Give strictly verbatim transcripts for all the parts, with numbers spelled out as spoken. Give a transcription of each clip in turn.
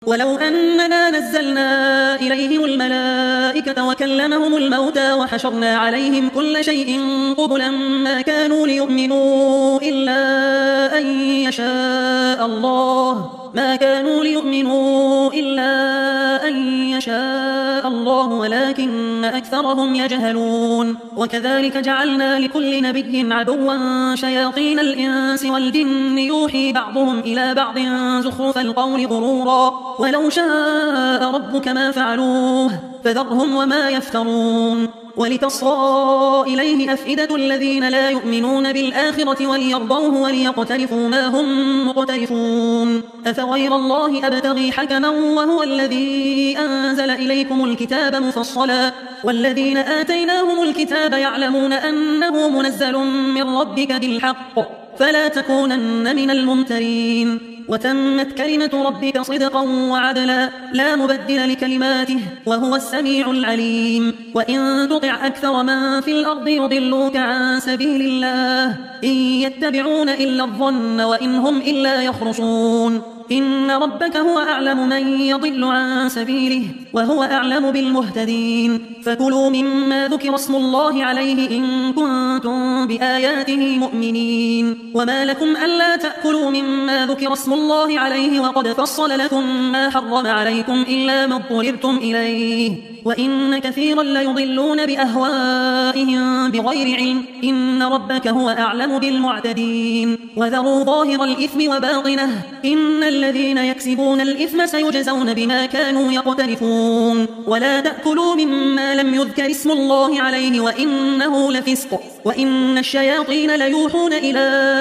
ولو أننا نزلنا إليهم الملائكة وكلمهم الموتى وحشرنا عليهم كل شيء قبلا ما كانوا ليؤمنوا إلا أن يشاء الله ما كانوا ليؤمنوا إلا أن يشاء الله ولكن أكثرهم يجهلون. وكذلك جعلنا لكل نبي عدوا شياطين الإنس والجن يوحي بعضهم إلى بعض زخرف القول غرورا ولو شاء ربك ما فعلوه فذرهم وما يفترون. ولتصغى إليه أفئدة الذين لا يؤمنون بالآخرة وليرضوه وليقترفوا ما هم مقترفون. أفغير الله أبتغي حكما وهو الذي أنزل إليكم الكتاب مفصلا والذين آتيناهم الكتاب يعلمون أنه منزل من ربك بالحق فلا تكونن من الممترين. وتمت كلمة ربك صدقا وعدلا لا مبدل لكلماته وهو السميع العليم. وإن تطع أكثر من في الأرض يضلوك عن سبيل الله إن يتبعون إلا الظن وإن هم إلا يخرصون. إن ربك هو أعلم من يضل عن سبيله وهو أعلم بالمهتدين. فكلوا مما ذكر اسم الله عليه إن كنتم بآياته مؤمنين. وما لكم ألا تأكلوا مما ذكر اسم الله عليه وقد فصل لكم ما حرم عليكم إلا ما اضطررتم إليه وإن كثيرا ليضلون بأهوائهم بغير علم إن ربك هو أعلم بالمعتدين. وذروا ظاهر الإثم وباطنه إن الذين يكسبون الإثم سيجزون بما كانوا يقترفون. ولا تأكلوا مما لم يذكر اسم الله عليه وإنه لفسق وإن الشياطين ليوحون إلى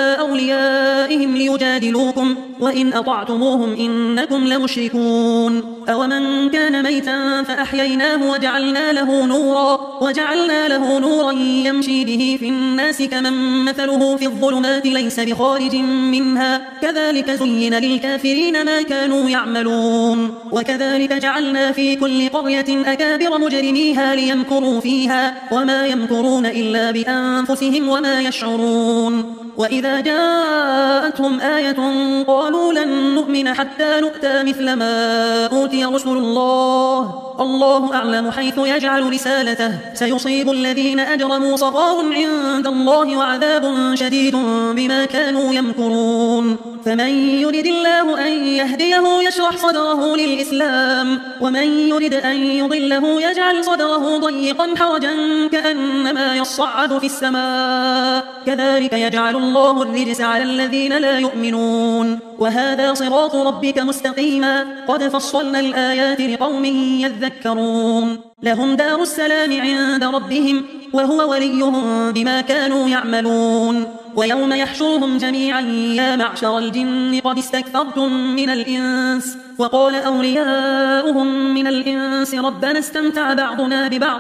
أوليائهم ليجادلوكم وإن أطعتموهم إنكم لمشركون. أومن كان ميتا فأحييناه وجعلنا له نورا وجعلنا له نورا يمشي به في الناس كمن مثله في الظلمات ليس بخارج منها كذلك زين للكافرين ما كانوا يعملون. وكذلك جعلنا في كل قرية أكابر مجرميها ليمكروا فيها وما يمكرون إلا بأنفسهم وما يشعرون. وإذا جاءتهم آية قالوا لن نؤمن حتى نؤتى مثل ما أوتي رسل الله الله أعلم حيث يجعل رسالته سيصيب الذين أجرموا صغار عند الله وعذاب شديد بما كانوا يمكرون. فمن يرد الله أن يهديه يشرح صدره للإسلام ومن يرد أن يضله يجعل صدره ضيقا حرجا كأنما يصعد في السماء كذلك يجعل الله الرجس على الذين لا يؤمنون. وهذا صراط ربك مستقيما قد فصلنا الآيات لقوم يذكرون. لهم دار السلام عند ربهم وهو وليهم بما كانوا يعملون. ويوم يحشرهم جميعا يا معشر الجن قد استكثرتم من الإنس وقال أولياؤهم من الإنس ربنا استمتع بعضنا ببعض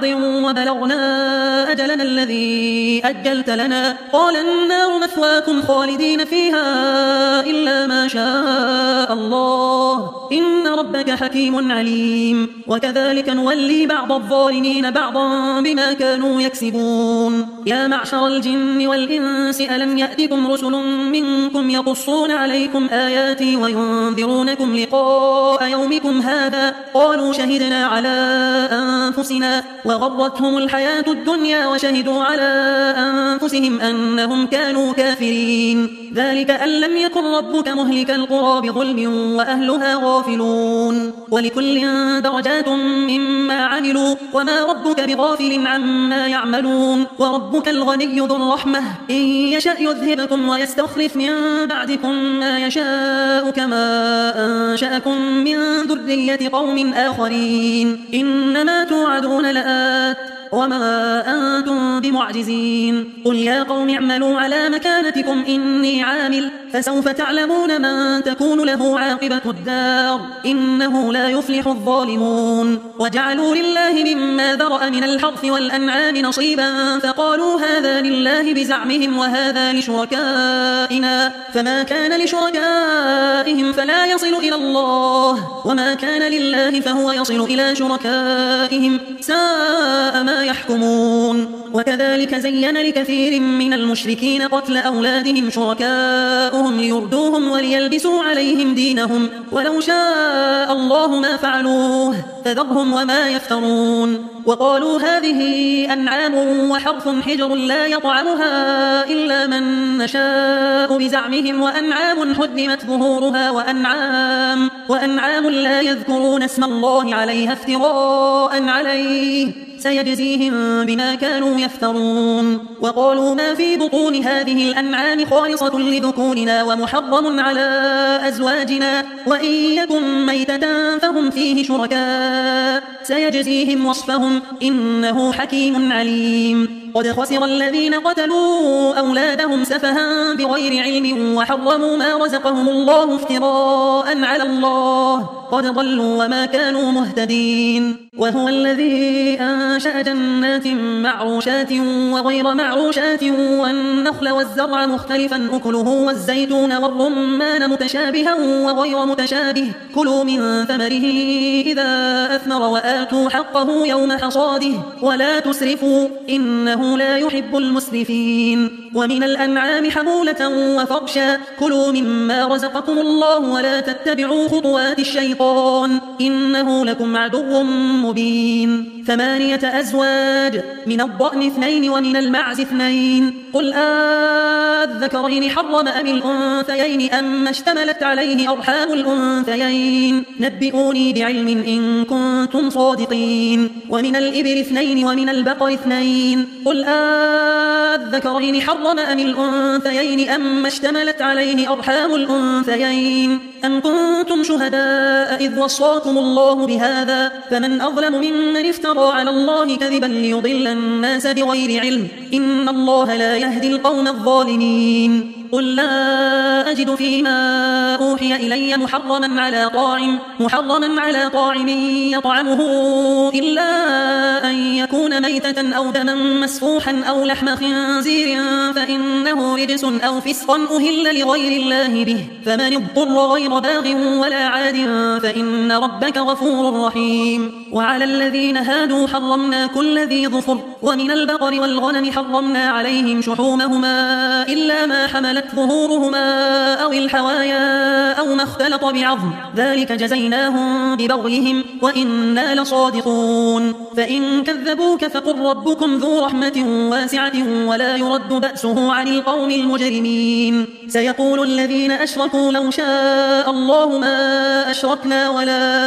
وبلغنا أجلنا الذي أجلت لنا قال النار مثواكم خالدين فيها إلا ما شاء الله إن ربك حكيم عليم. وكذلك نولي بعض الظالمين بعضا بما كانوا يكسبون. يا معشر الجن والإنس ألم يأتكم رسل منكم يقصون عليكم آياتي وينذرونكم لقاء يومكم هذا قالوا شهدنا على أنفسنا وغرتهم الحياة الدنيا وشهدوا على أنفسهم أنهم كانوا كافرين. ذلك أن لم يكن ربك مهلك القرى بظلم وأهلها غافلون. ولكل درجات مما عملوا وما ربك بغافل عما يعملون. وربك الغني ذو الرحمة إن يشأ يذهبكم ويستخلف من بعدكم ما يشاء كما أنشأكم من ذرية قوم آخرين إنما توعدون لآت وما أنتم بمعجزين. قل يا قوم اعملوا على مكانتكم إني عامل فسوف تعلمون من تكون له عاقبة الدار إنه لا يفلح الظالمون. وجعلوا لله مما ذرأ من الحرث والأنعام نصيبا فقالوا هذا لله بزعمهم وهذا لشركائنا فما كان لشركائهم فلا يصل إلى الله وما كان لله فهو يصل إلى شركائهم ساء ما يحكمون. وكذلك زين لكثير من المشركين قتل أولادهم شركاؤهم ليردوهم وليلبسوا عليهم دينهم ولو شاء الله ما فعلوه فذرهم وما يفترون. وقالوا هذه أنعام وحرث حجر لا يطعمها إلا من نشاء بزعمهم وأنعام حرمت ظهورها وأنعام, وأنعام لا يذكرون اسم الله عليها افتراء عليه سيجزيهم بما كانوا يفترون. وقالوا ما في بطون هذه الأنعام خالصة لذكورنا ومحرم على أزواجنا وإن يكن ميتة فهم فيه شركاء سيجزيهم وصفهم إنه حكيم عليم. قد خسر الذين قتلوا أولادهم سفها بغير علم وحرموا ما رزقهم الله افتراء على الله قد ضلوا وما كانوا مهتدين. وهو الذي أنشأ جنات معروشات وغير معروشات والنخل والزرع مختلفا أكله والزيتون والرمان متشابها وغير متشابه كلوا من ثمره إذا أثمر وآتوا حقه يوم حصاده ولا تسرفوا إنه لا يحب المسرفين. ومن الأنعام حمولة وفرشا كلوا مما رزقكم الله ولا تتبعوا خطوات الشيطان إنه لكم عدو مبين. ثمانية أزواج من الضأن اثنين ومن المعز اثنين قل آذكرين حرم أم الأنثيين أم اشتملت عليه أرحام الأنثيين نبئوني بعلم إن كنتم صادقين. ومن الإبل اثنين ومن البقر اثنين قل آذكرين حرم أم الأنثيين أم اشتملت عليه أرحام الأنثيين أم كنتم شهداء إذ وصاكم الله بهذا فمن أظلم ممن افترى على الله كذبا ليضل الناس بغير علم إن الله لا يهدي القوم الظالمين. قل لا أجد فيما أوحي إلي محرما على طاعم محرما على طاعم يطعمه إلا أن يكون ميتة أو دما مسفوحا أو لحم خنزير فإنه رجس أو فسقا أهل لغير الله به فمن اضطر غير باغ ولا عاد فإن ربك غفور رحيم. وعلى الذين هادوا حرمنا كل ذي ظفر ومن البقر والغنم حرمنا عليهم شحومهما إلا ما حملت ظهورهما أو الحوايا أو ما اختلط بعظم ذلك جزيناهم ببغيهم وإنا لصادقون. فإن كذبوك فقل ربكم ذو رحمة واسعة ولا يرد بأسه عن القوم المجرمين. سيقول الذين أشركوا لو شاء الله ما أشركنا ولا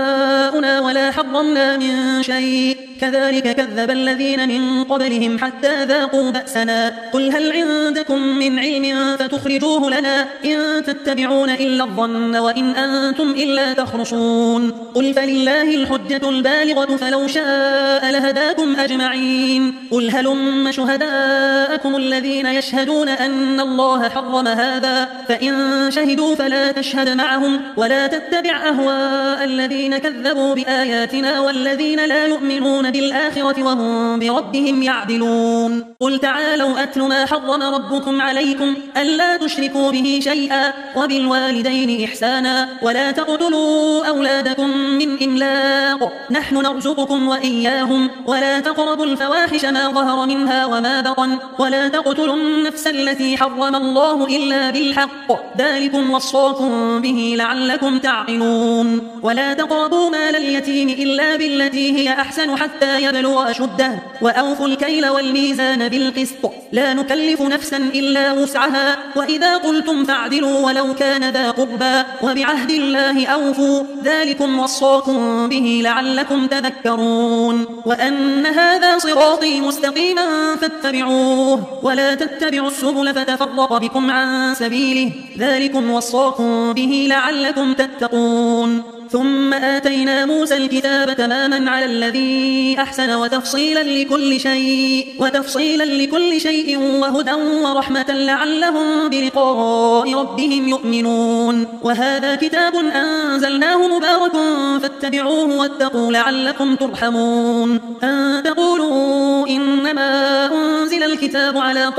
آباؤنا ولا حرمنا من شيء كذلك كذب الذين من قبلهم حتى ذاقوا بأسنا قل هل عندكم من علم فتخرجوه لنا إن تتبعون إلا الظن وإن أنتم إلا تخرصون. قل فلله الحجة البالغة فلو شاء لهداكم أجمعين. قل هلم شهداءكم الذين يشهدون أن الله حرم هذا فإن شهدوا فلا تشهد معهم ولا تتبع أهواء الذين كذبوا بآياتنا والذين لا يؤمنون بالآخرة وهم بربهم يعدلون. قل تعالوا أتل ما حرم ربكم عليكم ألا تشركوا به شيئا وبالوالدين إحسانا ولا تقتلوا أولادكم من إملاق نحن نرزقكم وإياهم ولا تقربوا الفواحش ما ظهر منها وما بطن ولا تقتلوا النفس التي حرم الله إلا بالحق ذلكم وصاكم به لعلكم تعقلون. ولا تقربوا مال اليتيم إلا بالتي هي أحسن حتى يبلغ أشده وأوفوا الكيل والميزان بالقسط لا نكلف نفسا إلا وسعها وإذا قلتم فاعدلوا ولو كان ذا قربى وبعهد الله أوفوا ذلكم وصاكم به لعلكم تذكرون. وأن هذا صراطي مستقيما فاتبعوه ولا تتبعوا السبل فتفرق بكم عن سبيله ذلكم وصاكم به لعلكم تتقون. ثم آتينا موسى الكتاب تماما على الذي أحسن وتفصيلا لكل شيء وتفصيلا لكل شيء وهدى ورحمة لعلهم بلقاء ربهم يؤمنون. وهذا كتاب أنزلناه مبارك فاتبعوه واتقوا لعلكم ترحمون. أن تقولوا إنما أنزل الكتاب على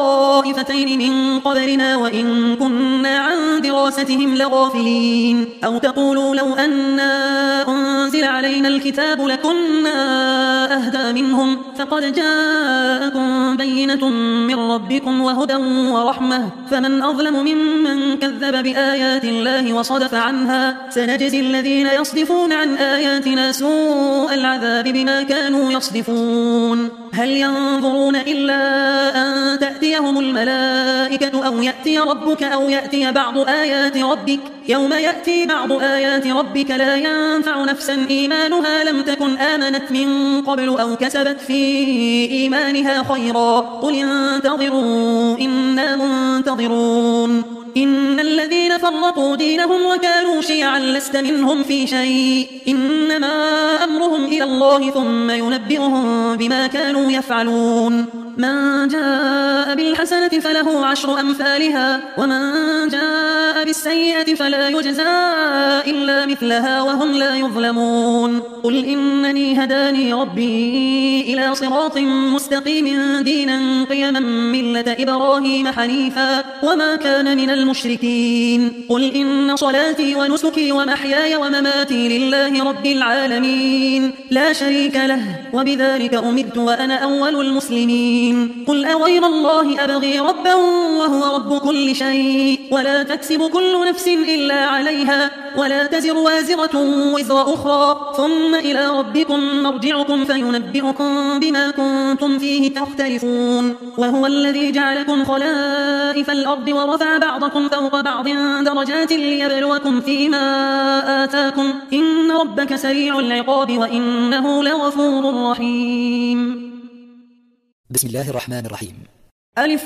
طائفتين من قبلنا وإن كنا عن دراستهم لغافلين أو تقولوا لو أنا أنزل علينا الكتاب لكنا وأهدى منهم، فقد جاءكم بينة من ربكم وهدى ورحمة، فمن أظلم ممن كذب بآيات الله وصدف عنها. سنجزي الذين يصدفون عن آياتنا سوء العذاب بما كانوا يصدفون. هل ينظرون إلا أن تأتيهم الملائكة أو يأتي ربك أو يأتي بعض آيات ربك؟ يوم يأتي بعض آيات ربك لا ينفع نفسا إيمانها لم تكن آمنت من قبل أو كسبت في إيمانها خيرا. قل انتظروا إنا منتظرون. إن الذين فرقوا دينهم وكانوا شيعا لست منهم في شيء، إنما أمرهم إلى الله ثم ينبئهم بما كانوا يفعلون. من جاء بالحسنة فله عشر أمثالها، ومن جاء بالسيئة فلا يجزى إلا مثلها وهم لا يظلمون. قل إنني هداني ربي إلى صراط مستقيم دينا قيما ملة إبراهيم حنيفا وما كان من المشركين. قل إن صلاتي ونسكي ومحياي ومماتي لله رب العالمين لا شريك له وبذلك أمرت وأنا أول المسلمين. قل أغير الله أبغي ربا وهو رب كل شيء ولا تكسب كل نفس إلا عليها ولا تزر وازرة وزر أخرى ثم إلى ربكم مرجعكم فينبئكم بما كنتم فيه تختلفون. وهو الذي جعلكم خلائف الأرض ورفع بعضكم فوق بعض درجات ليبلوكم فيما آتاكم إن ربك سريع العقاب وإنه لغفور رحيم. بسم الله الرحمن الرحيم. ألف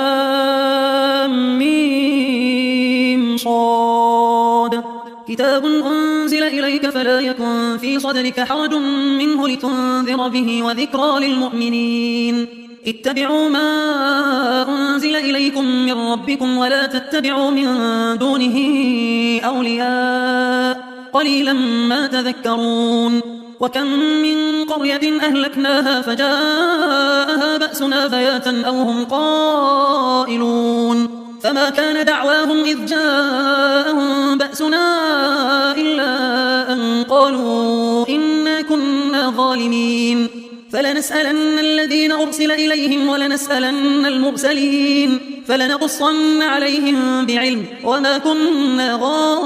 لام ميم صاد. كتاب أنزل إليك فلا يكن في صدرك حرج منه لتنذر به وذكرى للمؤمنين. اتبعوا ما أنزل إليكم من ربكم ولا تتبعوا من دونه أولياء قليلا ما تذكرون. وكم من قرية أهلكناها فجاءها بأسنا بياتا أو هم قائلون فما كان دعواهم إذ جاءهم بأسنا إلا أن قالوا إنا كنا ظالمين. فلنسألن الذين أرسل إليهم ولنسألن المرسلين فلنقصن عليهم بعلم وما كنا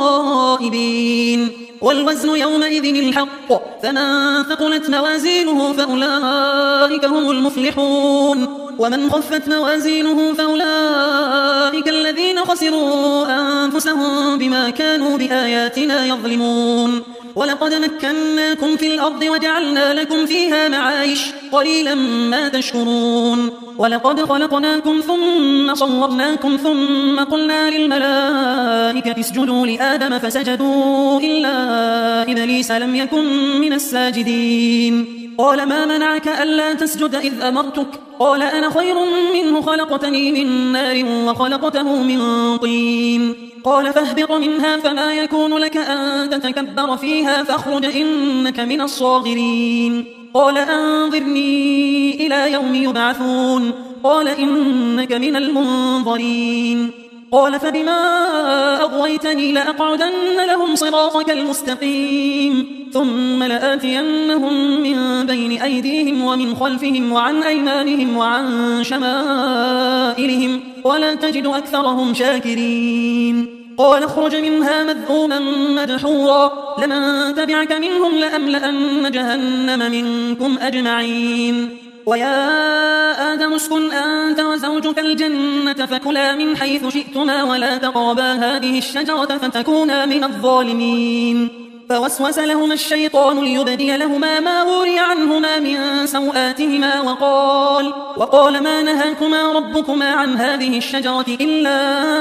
غائبين. والوزن يومئذ الحق فمن ثقلت موازينه فأولئك هم المفلحون ومن خفت موازينه فأولئك الذين خسروا أنفسهم بما كانوا بآياتنا يظلمون. ولقد مكناكم في الأرض وجعلنا لكم فيها معايش قليلا ما تشكرون. ولقد خلقناكم ثم صورناكم ثم قلنا للملائكة اسجدوا لآدم فسجدوا إلا إبليس لم يكن من الساجدين. قال ما منعك ألا تسجد إذ أمرتك؟ قال أنا خير منه خلقتني من نار وخلقته من طين. قال فاهبط منها فما يكون لك أن تتكبر فيها فاخرج إنك من الصاغرين. قال أنظرني إلى يوم يبعثون. قال إنك من المنظرين. قال فبما أغويتني لأقعدن لهم صراطك المستقيم ثم لآتينهم من بين أيديهم ومن خلفهم وعن أيمانهم وعن شمائلهم ولا تجد أكثرهم شاكرين. قال اخرج منها مذءوما مدحورا لمن تبعك منهم لأملأن جهنم منكم أجمعين. ويا آدم اسكن أنت وزوجك الجنة فكلا من حيث شئتما ولا تقربا هذه الشجرة فتكونا من الظالمين. فوسوس لهما الشيطان ليبدي لهما ما وري عنهما من سوآتهما وقال, وقال ما نهاكما ربكما عن هذه الشجرة إلا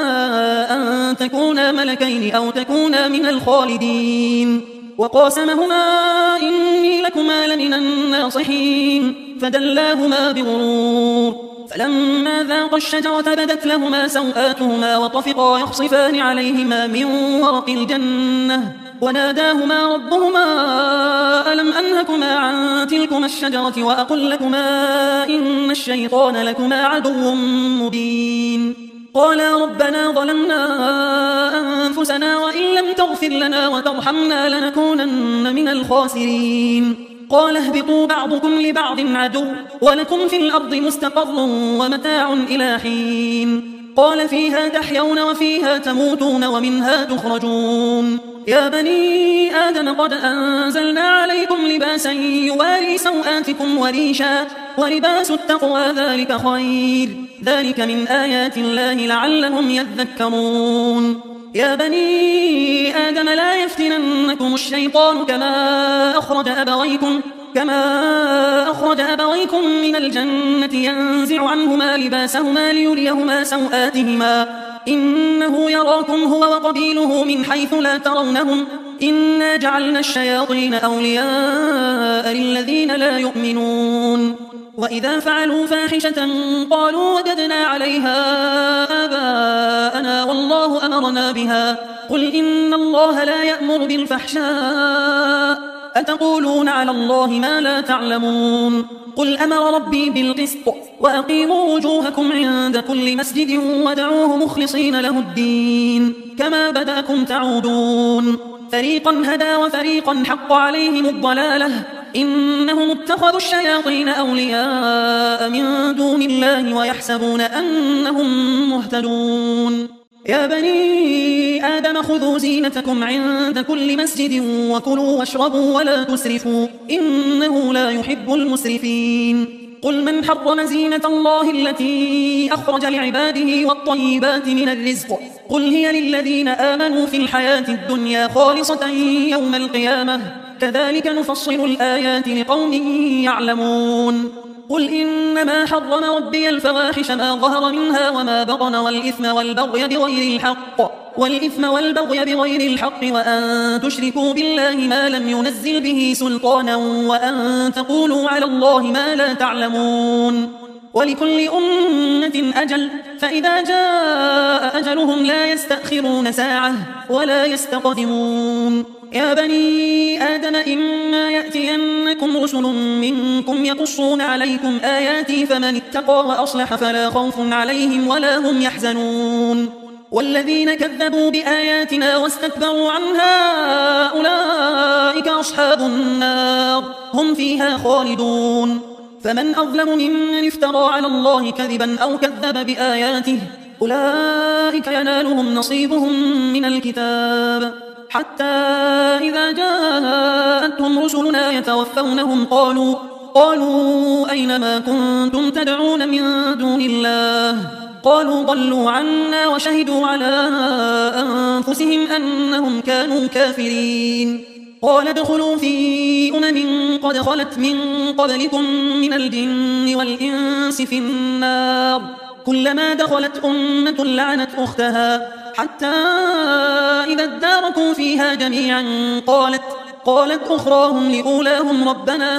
أن تكونا ملكين أو تكونا من الخالدين. وقاسمهما إني لكما لمن الناصحين فدلاهما بغرور. فلما ذاقا الشجرة بدت لهما سوآتهما وطفقا يخصفان عليهما من ورق الجنة وناداهما ربهما ألم أنهكما عن تلكما الشجرة وأقل لكما إن الشيطان لكما عدو مبين. قالا ربنا ظلمنا أنفسنا وإن لم تغفر لنا وترحمنا لنكونن من الخاسرين. قال اهبطوا بعضكم لبعض عدو ولكم في الأرض مستقر ومتاع إلى حين قال فيها تحيون وفيها تموتون ومنها تخرجون يا بني آدم قد أنزلنا عليكم لباسا يواري سوآتكم وريشا ولباس التقوى ذلك خير ذلك من آيات الله لعلهم يذكرون يا بني آدم لا يفتننكم الشيطان كما أخرج أبويكم كما أخرج أبويكم من الجنة ينزع عنهما لباسهما ليريهما سوآتهما إنه يراكم هو وقبيله من حيث لا ترونهم إنا جعلنا الشياطين أولياء للذين لا يؤمنون وإذا فعلوا فاحشة قالوا وجدنا عليها آباءنا والله أمرنا بها قل إن الله لا يأمر بالفحشاء أتقولون على الله ما لا تعلمون قل أمر ربي بالقسط وأقيموا وجوهكم عند كل مسجد ودعوه مخلصين له الدين كما بدأكم تعودون فريقا هدى وفريقا حق عليهم الضلالة إنهم اتخذوا الشياطين أولياء من دون الله ويحسبون أنهم مهتدون يا بني آدم خذوا زينتكم عند كل مسجد وكلوا واشربوا ولا تسرفوا إنه لا يحب المسرفين قل من حرم زينة الله التي أخرج لعباده والطيبات من الرزق قل هي للذين آمنوا في الحياة الدنيا خالصة يوم القيامة كذلك نفصل الآيات لقوم يعلمون قل إنما حرم ربي الفواحش ما ظهر منها وما بطن والإثم والبغي بغير الحق والإثم والبغي بغير الحق وأن تشركوا بالله ما لم ينزل به سلطانا وأن تقولوا على الله ما لا تعلمون ولكل أمة أجل فإذا جاء أجلهم لا يستأخرون ساعة ولا يستقدمون يا بني آدم إما يأتينكم رسل منكم يقصون عليكم آياتي فمن اتقى وأصلح فلا خوف عليهم ولا هم يحزنون والذين كذبوا بآياتنا واستكبروا عنها أولئك أصحاب النار هم فيها خالدون فمن أظلم ممن افترى على الله كذبا أو كذب بآياته أولئك ينالهم نصيبهم من الكتاب حتى إذا جاءتهم رسلنا يتوفونهم قالوا قالوا أين ما كنتم تدعون من دون الله قالوا ضلوا عنا وشهدوا على أنفسهم أنهم كانوا كافرين قال ادخلوا في أمم قد خلت من قبلكم من الجن والإنس في النار كلما دخلت أمة لعنت أختها حتى إذا اداركوا فيها جميعا قالت قالت أخراهم لأولاهم ربنا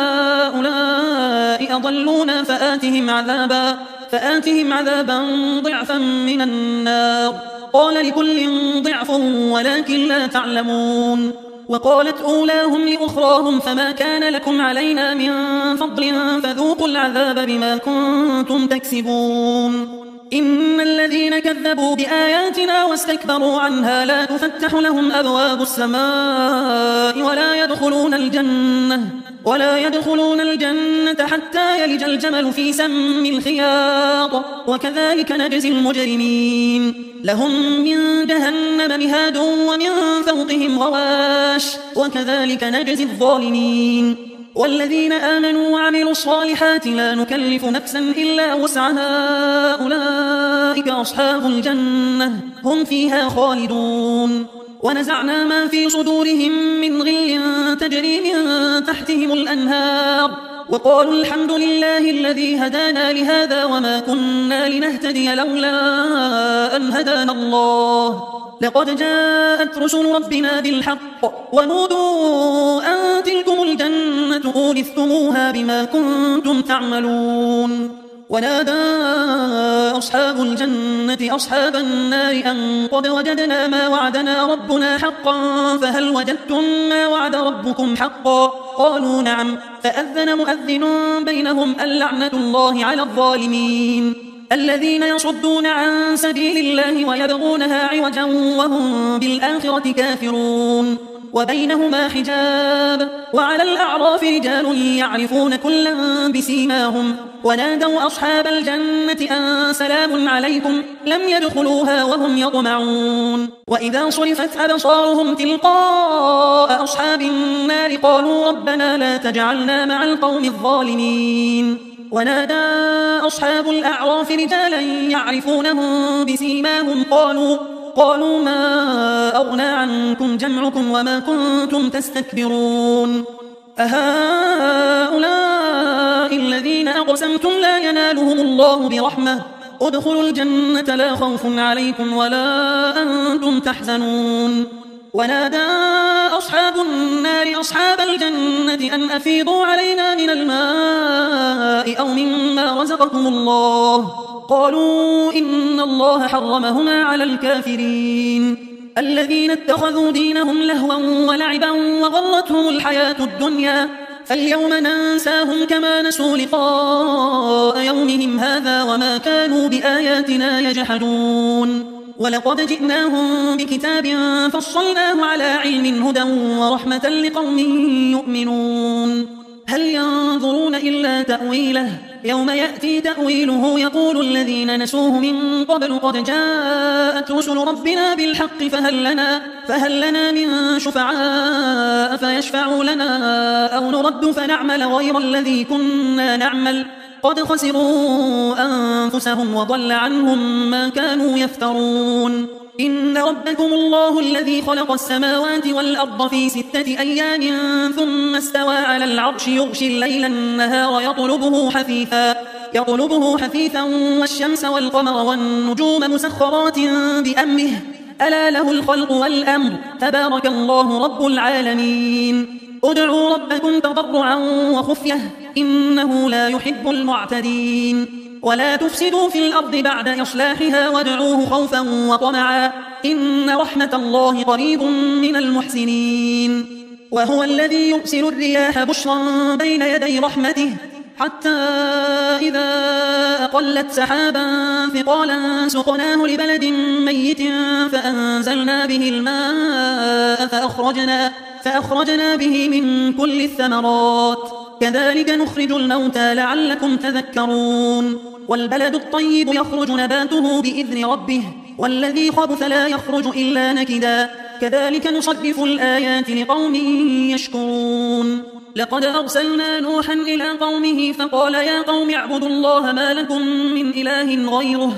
هؤلاء أضلونا فآتهم عذابا فآتهم عذابا ضعفا من النار قال لكل ضعف ولكن لا تعلمون وقالت أولاهم لأخراهم فما كان لكم علينا من فضل فذوقوا العذاب بما كنتم تكسبون إن الذين كذبوا بآياتنا واستكبروا عنها لا تفتح لهم أبواب السماء ولا يدخلون الجنة ولا يدخلون الجنة حتى يلج الجمل في سم الخياط وكذلك نجزي المجرمين لهم من جهنم مهاد ومن فوقهم غواش وكذلك نجزي الظالمين والذين آمنوا وعملوا الصالحات لا نكلف نفسا إلا وسعها أولئك أصحاب الجنة هم فيها خالدون ونزعنا ما في صدورهم من غل تجري من تحتهم الأنهار وقالوا الحمد لله الذي هدانا لهذا وما كنا لنهتدي لولا أن هدانا الله لقد جاءت رسل ربنا بالحق ونودوا أن تلكم الجنة أورثتموها بما كنتم تعملون ونادى أصحاب الجنة أصحاب النار أن قد وجدنا ما وعدنا ربنا حقا فهل وجدتم ما وعد ربكم حقا قالوا نعم فأذن مؤذن بينهم اللعنة الله على الظالمين الذين يصدون عن سبيل الله ويبغونها عوجا وهم بالآخرة كافرون وبينهما حجاب وعلى الأعراف رجال يعرفون كلا بسيماهم ونادوا أصحاب الجنة أن سلام عليكم لم يدخلوها وهم يطمعون وإذا صرفت أبصارهم تلقاء أصحاب النار قالوا ربنا لا تجعلنا مع القوم الظالمين ونادى أصحاب الأعراف رجالا يعرفونهم بسيماهم قالوا قالوا ما أغنى عنكم جمعكم وما كنتم تستكبرون أهؤلاء الذين أقسمتم لا ينالهم الله برحمة ادخلوا الجنة لا خوف عليكم ولا أنتم تحزنون ونادى أصحاب النار أصحاب الجنة أن أفيضوا علينا من الماء أو مما رزقكم الله قالوا إن الله حرمهما على الكافرين الذين اتخذوا دينهم لهوا ولعبا وغرتهم الحياة الدنيا فاليوم ننساهم كما نسوا لقاء يومهم هذا وما كانوا بآياتنا يجحدون ولقد جئناهم بكتاب فصلناه على علم هدى ورحمة لقوم يؤمنون هل ينظرون إلا تأويله يوم يأتي تأويله يقول الذين نسوه من قبل قد جاءت رسل ربنا بالحق فهل لنا, فهل لنا من شفعاء فيشفعوا لنا أو نرد فنعمل غير الذي كنا نعمل قد خسروا أنفسهم وضل عنهم ما كانوا يفترون إن ربكم الله الذي خلق السماوات والأرض في ستة أيام ثم استوى على العرش يغشي الليل النهار يطلبه حثيثا يطلبه حثيثا والشمس والقمر والنجوم مسخرات بأمره ألا له الخلق والأمر تبارك الله رب العالمين ادعوا ربكم تضرعا وخفية إنه لا يحب المعتدين ولا تفسدوا في الأرض بعد إصلاحها وادعوه خوفا وطمعا إن رحمة الله قريب من المحسنين وهو الذي يرسل الرياح بشرا بين يدي رحمته حتى إذا أقلت سحابا ثقالا سقناه لبلد ميت فأنزلنا به الماء فأخرجنا, فأخرجنا به من كل الثمرات كذلك نخرج الموتى لعلكم تذكرون والبلد الطيب يخرج نباته بإذن ربه والذي خبث لا يخرج إلا نكدا كذلك نصرف الآيات لقوم يشكرون لقد أرسلنا نوحا إلى قومه فقال يا قوم اعبدوا الله ما لكم من إله غيره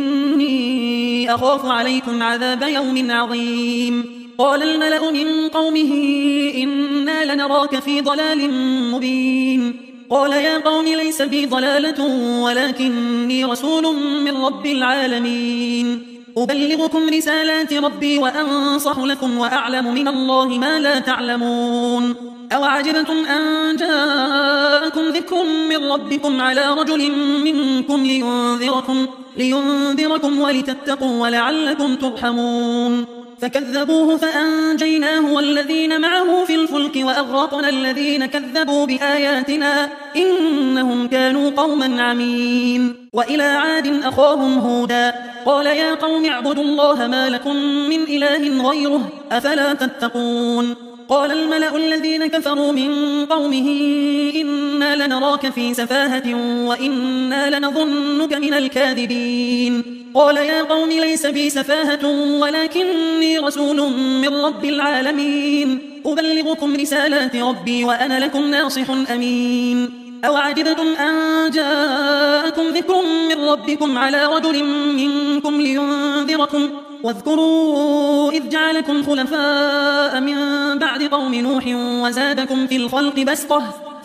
إني أخاف عليكم عذاب يوم عظيم قال الملأ من قومه إنا لنراك في ضلال مبين قال يا قوم ليس بي ضلالة ولكني رسول من رب العالمين أبلغكم رسالات ربي وأنصح لكم وأعلم من الله ما لا تعلمون أوعجبتم أن جاءكم ذكر من ربكم على رجل منكم لينذركم, لينذركم ولتتقوا ولعلكم ترحمون فكذبوه فأنجيناه والذين معه في الفلك وأغرقنا الذين كذبوا بآياتنا إنهم كانوا قوما عمين وإلى عاد أخاهم هودا قال يا قوم اعبدوا الله ما لكم من إله غيره أفلا تتقون قال الملأ الذين كفروا من قومه إنا لنراك في سفاهة وإنا لنظنك من الكاذبين قال يا قوم ليس بي سفاهة ولكني رسول من رب العالمين أبلغكم رسالات ربي وأنا لكم ناصح أمين أوعجبتم أن جاءكم ذكر من ربكم على رجل منكم لينذركم واذكروا إذ جعلكم خلفاء من بعد قوم نوح وزادكم في الخلق بسطة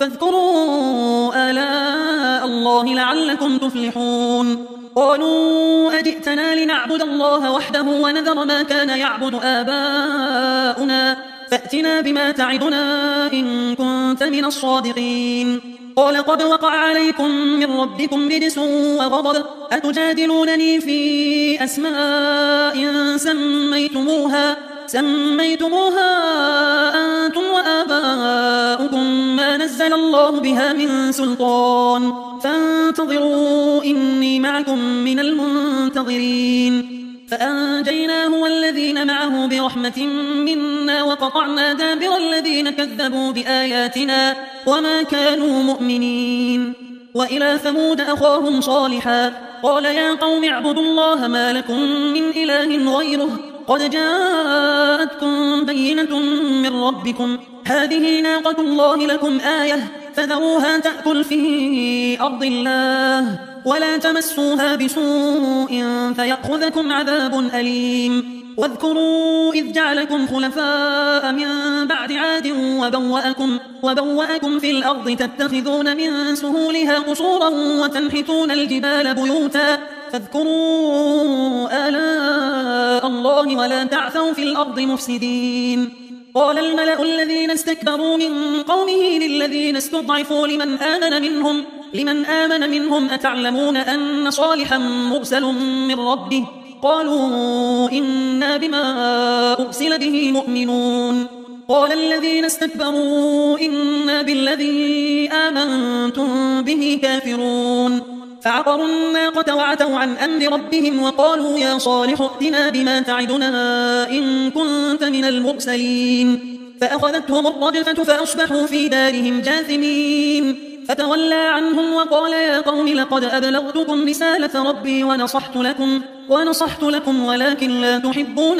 فاذكروا آلاء الله لعلكم تفلحون قالوا أجئتنا لنعبد الله وحده ونذر ما كان يعبد آباؤنا فأتنا بما تعدنا إن كنت من الصادقين قال قد وقع عليكم من ربكم رجس وغضب أتجادلونني في أسماء سميتموها سميتموها أنتم وآباؤكم ما نزل الله بها من سلطان فانتظروا إني معكم من المنتظرين فأنجيناه والذين معه برحمة منا وقطعنا دابر الذين كذبوا بآياتنا وما كانوا مؤمنين. وإلى ثمود أخاهم صالحا قال يا قوم اعبدوا الله ما لكم من إله غيره قد جاءتكم بينة من ربكم هذه ناقة الله لكم آية فذروها تأكل في أرض الله ولا تمسوها بسوء فيأخذكم عذاب أليم. واذكروا إذ جعلكم خلفاء من بعد عاد وبوأكم, وبوأكم في الأرض تتخذون من سهولها قصورا وتنحتون الجبال بيوتا فاذكروا آلاء الله ولا تعثوا في الأرض مفسدين. قال الملأ الذين استكبروا من قومه للذين استضعفوا لمن آمن منهم, لمن آمن منهم أتعلمون أن صالحا مرسل من ربه قالوا إنا بما أرسل به مؤمنون. قال الذين استكبروا إنا بالذي آمنتم به كافرون. فعقروا الناقة وعتوا عن أمر ربهم وقالوا يا صالح ائتنا بما تعدنا إن كنت من المرسلين. فأخذتهم الرجفة فأصبحوا في دارهم جاثمين. فتولى عنهم وقال يا قوم لقد أبلغتكم رسالة ربي ونصحت لكم, ونصحت لكم ولكن لا تحبون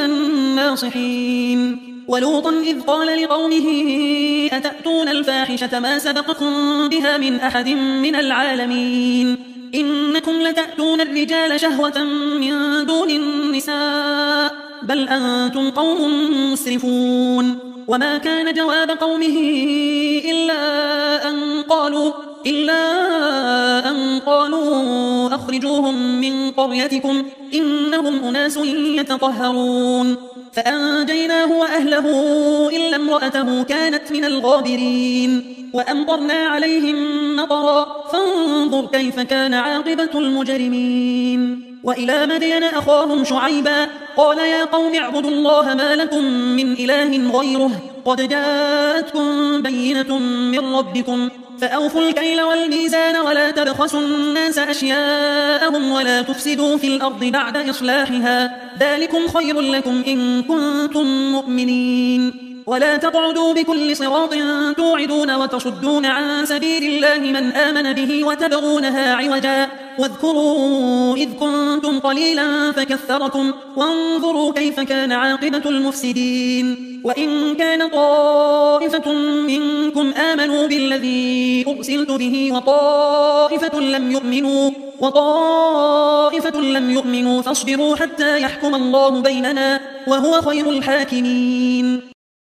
الناصحين. ولوطا إذ قال لقومه أتأتون الفاحشة ما سبقكم بها من أحد من العالمين إنكم لتأتون الرجال شهوة من دون النساء بل أنتم قوم مسرفون. وما كان جواب قومه إلا أن قالوا, إلا أن قالوا أخرجوهم من قريتكم إنهم أناس يتطهرون. فأنجيناه وأهله إلا امرأته كانت من الغابرين. وأمطرنا عليهم مطرا فانظر كيف كان عاقبة المجرمين. وإلى مدين أخاهم شعيبا قال يا قوم اعبدوا الله ما لكم من إله غيره قد جاءتكم بينة من ربكم فأوفوا الكيل والميزان ولا تبخسوا الناس أشياءهم ولا تفسدوا في الأرض بعد إصلاحها ذلكم خير لكم إن كنتم مؤمنين. ولا تقعدوا بكل صراط توعدون وتصدون عن سبيل الله من آمن به وتبغونها عوجا واذكروا إذ كنتم قليلا فكثركم وانظروا كيف كان عاقبة المفسدين. وإن كان طائفة منكم آمنوا بالذي أرسلت به وطائفة لم يؤمنوا, وطائفة لم يؤمنوا فاصبروا حتى يحكم الله بيننا وهو خير الحاكمين.